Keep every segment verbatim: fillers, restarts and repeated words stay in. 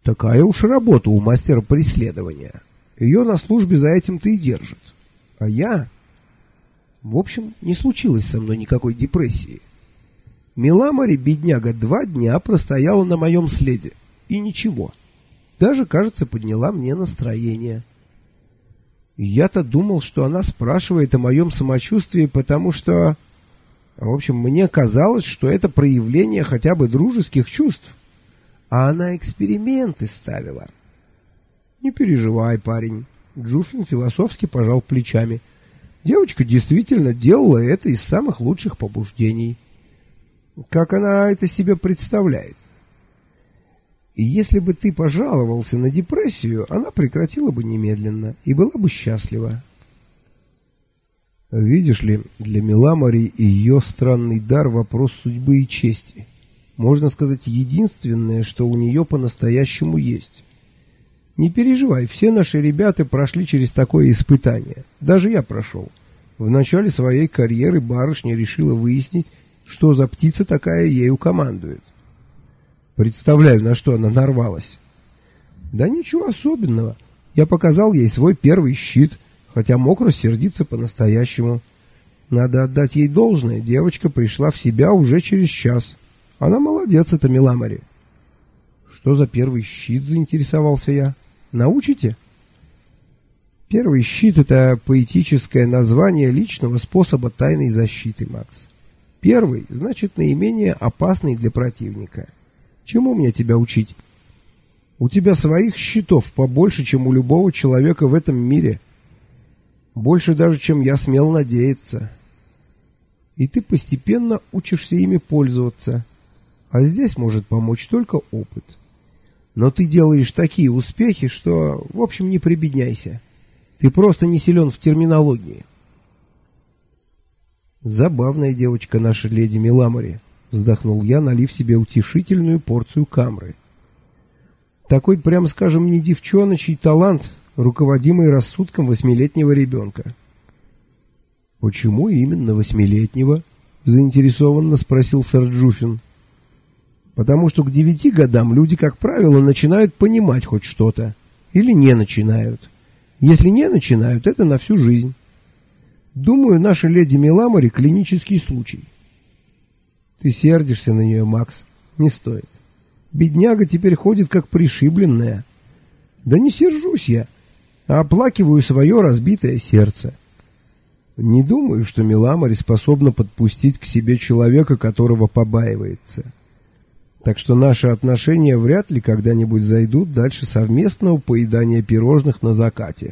Такая уж работа у мастера преследования. Ее на службе за этим-то и держат. А я... В общем, не случилось со мной никакой депрессии. Миламори, бедняга, два дня простояла на моем следе. И ничего. Даже, кажется, подняла мне настроение. Я-то думал, что она спрашивает о моем самочувствии, потому что... В общем, мне казалось, что это проявление хотя бы дружеских чувств. А она эксперименты ставила. Не переживай, парень. Джуфин философски пожал плечами. Девочка действительно делала это из самых лучших побуждений. Как она это себе представляет? И если бы ты пожаловался на депрессию, она прекратила бы немедленно и была бы счастлива. Видишь ли, для Миламори и ее странный дар — вопрос судьбы и чести. Можно сказать, единственное, что у нее по-настоящему есть. Не переживай, все наши ребята прошли через такое испытание. Даже я прошел. В начале своей карьеры барышня решила выяснить, что за птица такая ею командует. Представляю, на что она нарвалась. Да ничего особенного. Я показал ей свой первый щит, хотя мог рассердиться по-настоящему. Надо отдать ей должное, девочка пришла в себя уже через час. Она молодец, эта Миламори. Что за первый щит, заинтересовался я. Научите? Первый щит — это поэтическое название личного способа тайной защиты, Макс. Первый — значит наименее опасный для противника. Чему мне тебя учить? У тебя своих щитов побольше, чем у любого человека в этом мире. Больше даже, чем я смел надеяться. И ты постепенно учишься ими пользоваться. А здесь может помочь только опыт. Но ты делаешь такие успехи, что, в общем, не прибедняйся. Ты просто не силен в терминологии. Забавная девочка наша леди Миламори, вздохнул я, налив себе утешительную порцию камры. Такой, прямо скажем, не девчоночий талант, руководимый рассудком восьмилетнего ребенка. Почему именно восьмилетнего? Заинтересованно спросил сэр Джуфин. Потому что к девяти годам люди, как правило, начинают понимать хоть что-то. Или не начинают. Если не начинают, это на всю жизнь. Думаю, наша леди Миламори — клинический случай. Ты сердишься на нее, Макс. Не стоит. Бедняга теперь ходит как пришибленная. Да не сержусь я, а оплакиваю свое разбитое сердце. Не думаю, что Миламори способна подпустить к себе человека, которого побаивается. Так что наши отношения вряд ли когда-нибудь зайдут дальше совместного поедания пирожных на закате.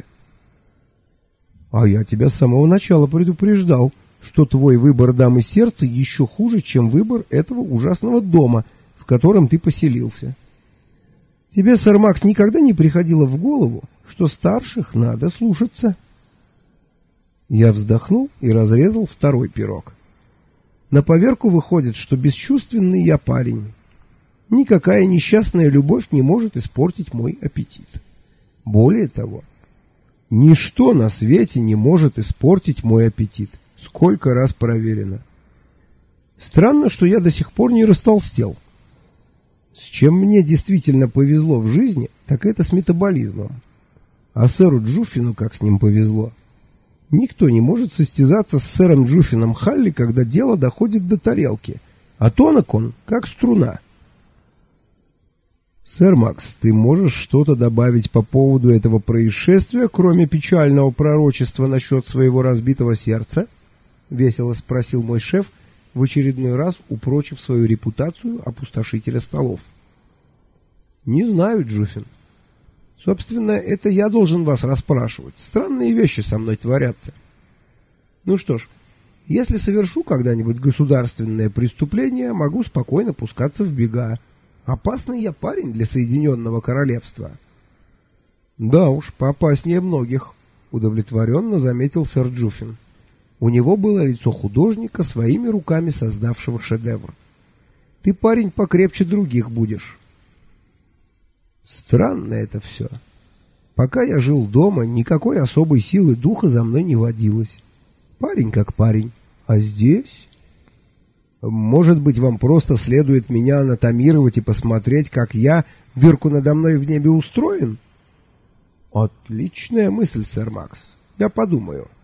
А я тебя с самого начала предупреждал, что твой выбор дамы сердца еще хуже, чем выбор этого ужасного дома, в котором ты поселился. Тебе, сэр Макс, никогда не приходило в голову, что старших надо слушаться? Я вздохнул и разрезал второй пирог. На поверку выходит, что бесчувственный я парень. Никакая несчастная любовь не может испортить мой аппетит. Более того, ничто на свете не может испортить мой аппетит. Сколько раз проверено. Странно, что я до сих пор не растолстел. С чем мне действительно повезло в жизни, так это с метаболизмом. А сэру Джуфину как с ним повезло. Никто не может состязаться с сэром Джуфином Халли, когда дело доходит до тарелки. А тонок он, как струна. Сэр Макс, ты можешь что-то добавить по поводу этого происшествия, кроме печального пророчества насчет своего разбитого сердца? Весело спросил мой шеф, в очередной раз упрочив свою репутацию опустошителя столов. Не знаю, Джуфин. Собственно, это я должен вас расспрашивать. Странные вещи со мной творятся. Ну что ж, если совершу когда-нибудь государственное преступление, могу спокойно пускаться в бега. Опасный я парень для Соединенного Королевства. Да уж, поопаснее многих, удовлетворенно заметил сэр Джуфин. У него было лицо художника, своими руками создавшего шедевр. Ты, парень, покрепче других будешь. Странно это все. Пока я жил дома, никакой особой силы духа за мной не водилось. Парень как парень. А здесь... Может быть, вам просто следует меня анатомировать и посмотреть, как я, дырку надо мной в небе, устроен? Отличная мысль, сэр Макс. Я подумаю.